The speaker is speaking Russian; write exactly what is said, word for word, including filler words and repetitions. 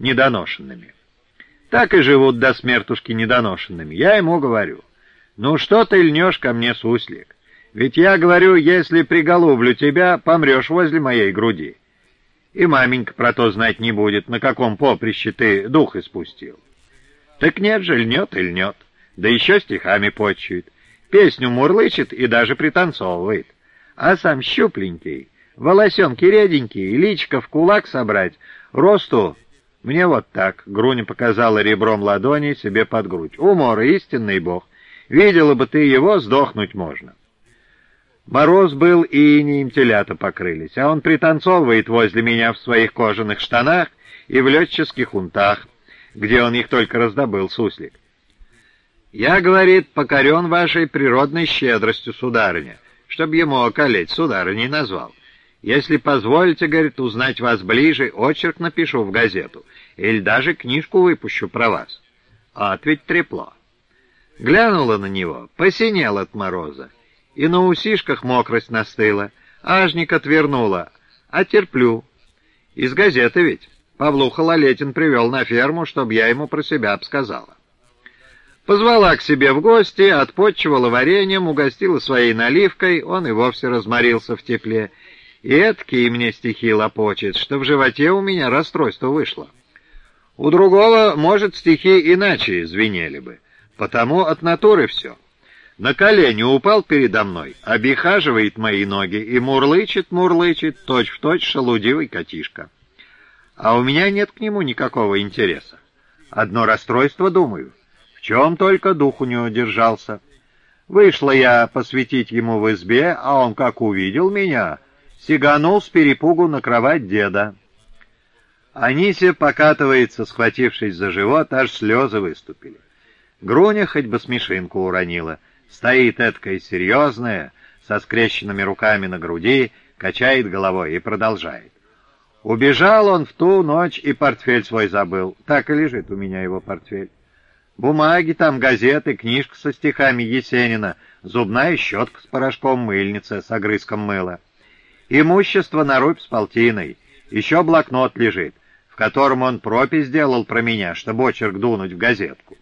недоношенными. Так и живут до смертушки недоношенными. Я ему говорю: ну что ты льнешь ко мне, суслик? Ведь я говорю, если приголублю тебя, помрешь возле моей груди. И маменька про то знать не будет, на каком поприще ты дух испустил. Так нет же, льнет и льнет, да еще стихами почует, песню мурлычет и даже пританцовывает. А сам щупленький, волосенки реденькие, личико в кулак собрать, росту мне вот так. Груня показала ребром ладони себе под грудь. Умор, истинный бог. Видела бы ты его, сдохнуть можно. Мороз был, и инеем телята покрылись, а он пританцовывает возле меня в своих кожаных штанах и в летческих унтах, где он их только раздобыл, суслик. Я, говорит, покорен вашей природной щедростью, сударыня, чтоб ему околеть, сударыней назвал. Если позволите, говорит, узнать вас ближе, очерк напишу в газету, или даже книжку выпущу про вас. А ведь трепло. Глянула на него, посинел от мороза, и на усишках мокрость настыла. Ажник отвернула, а терплю. Из газеты ведь. Павлуха Лалетин привел на ферму, чтобы я ему про себя обсказала. Позвала к себе в гости, отпотчевала вареньем, угостила своей наливкой, он и вовсе разморился в тепле. И эткие мне стихи лопочет, что в животе у меня расстройство вышло. У другого, может, стихи иначе звенели бы, потому от натуры все. На колени упал передо мной, обихаживает мои ноги и мурлычет-мурлычет, точь-в-точь шелудивый котишка. А у меня нет к нему никакого интереса. Одно расстройство, думаю, в чем только дух у него держался. Вышла я посветить ему в избе, а он, как увидел меня, сиганул с перепугу на кровать деда. Анися покатывается, схватившись за живот, аж слезы выступили. Груня хоть бы смешинку уронила. Стоит эткая серьезная, со скрещенными руками на груди, качает головой и продолжает. Убежал он в ту ночь и портфель свой забыл. Так и лежит у меня его портфель. Бумаги там, газеты, книжка со стихами Есенина, зубная щетка с порошком, мыльница с огрызком мыла. Имущество на рубь с полтиной. Еще блокнот лежит, в котором он пропись сделал про меня, чтобы очерк дунуть в газетку.